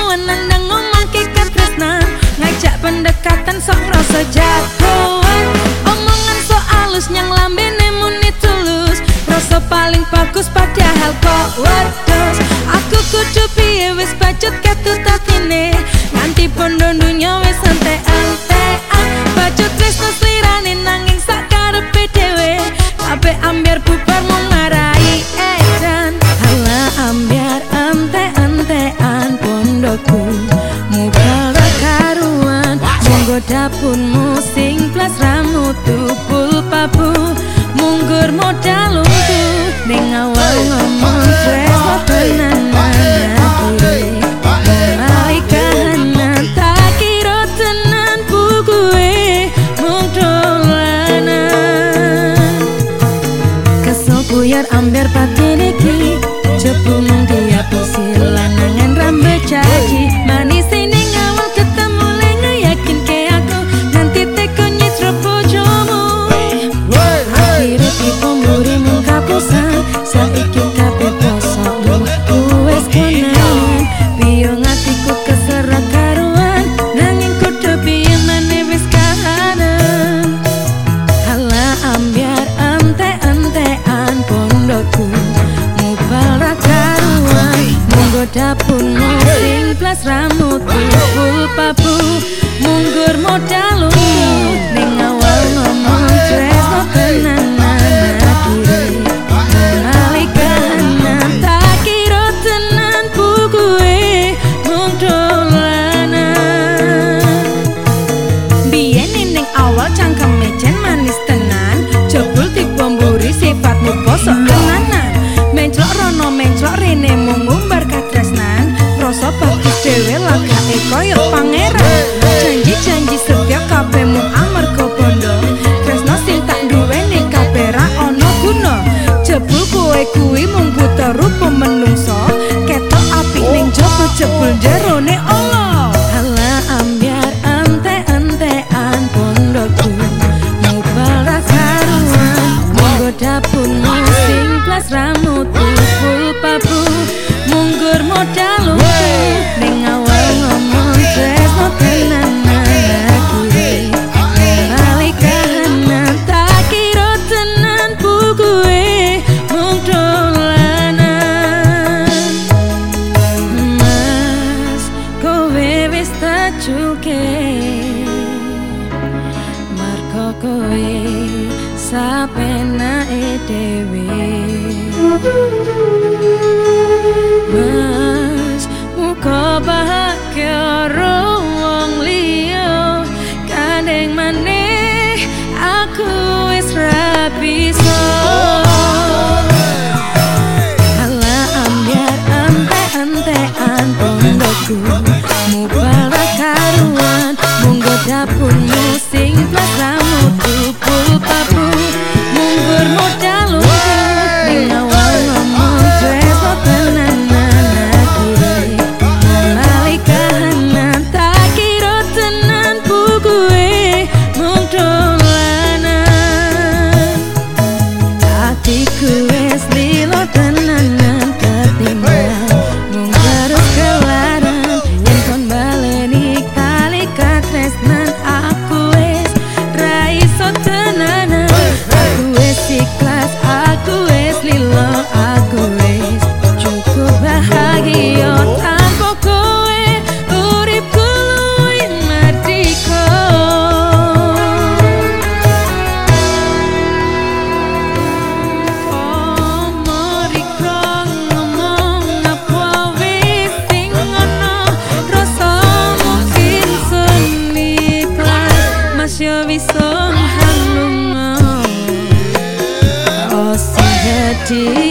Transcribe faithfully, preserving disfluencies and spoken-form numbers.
kawan nandang ngomong kikat tresnan, ngajak pendekatan sok rasa jagoan. Omongan so alus nyang lambene muni tulus, rasa paling bagus padahal kok wedus. Aku kudu piye wis bacut ketut atine, nganti bondo dunya wis entek-entekan. Bacut tresno slirane nanging sak karepe dhewe, kabeh ambyar bubar mung ngarai edan. Halah ambyar entek-entekan pondoku mubalak karuan, monggo dapunmu sing plas rambut tupul pabu, munggur modal untu ning awal ngomong tresno tenan manakire. Mulai kahanan tak kira tenan bukuwe mung dolanan. Kesel buyar amber patine iki, jebu mung diapusi lanangan rambut janji. Manis ning awal ketemu le ngeyakinke aku, nanti teko nyitra bojomu. Akhire tipu mburi mung kapusan, saiki kabeh posokmu wis konangan. Biyo ngatiku keserak karuan, nanging kudu piye maneh wis kahanan. Halah ambyar entek-entekan pondoku mubalak karuan, monggo dapunmu sing plas rambut tupul pabu, munggur modal untu ning awal ngomong tresno tenan manakire. Mulai kahanan tak kira tenan bukuwe mung dolanan. Biyen ning awal cangkeme jan manis tenan, jebul dibomburi sifatmu bosok tenanan. Menclok rono menclok rene mung ngumbar katresnan, rasa bagus dhewe lagake koyo pangeran. Janji-janji setia kabeh mung amarga bondo, tresno sing tak duweni kabeh ra ono guna. Jebul kowe kuwi mung buta rupa menungso, ketok apik ning jaba jebul jerone Allah. Halah ambyar entek-entekan pondoku mubalak karuan, monggo dapunmu sing plas rambut tupul pabu, munggur modal untu ning awal ngomong tresno tenan manakire. Mulai kahanan tak kira tenan bukuwe mung dolanan. Mas kowe wis tak cuke, marko kowe sapenake dhewe. Mas muga bahagia karo wong liya, kandeng maneh aku wis ra bisa. Halah ambyar entek-entekan pondoku mubalak karuan, monggo dapunmu sing plas rambut tupul pabu, munggur modal untu ning awal ngomong tresno tenan manakire. Mulai kahanan tak kira tenan bukuwe mung dolanan. Atiku wis lilo tenanan ketinggalan, mung terus kelaran yen kon baleni kali katresnan. Aku wis ra iso tenanan, aku wis ikhlas, aku wis lilo, aku wis cukup bahagia tanpa kowe. Uripku luwih mardika. Oh mardika ngomong apa wis sing ngono, rasa mungkin seni kelas mas yo bisa hanung. Oh sing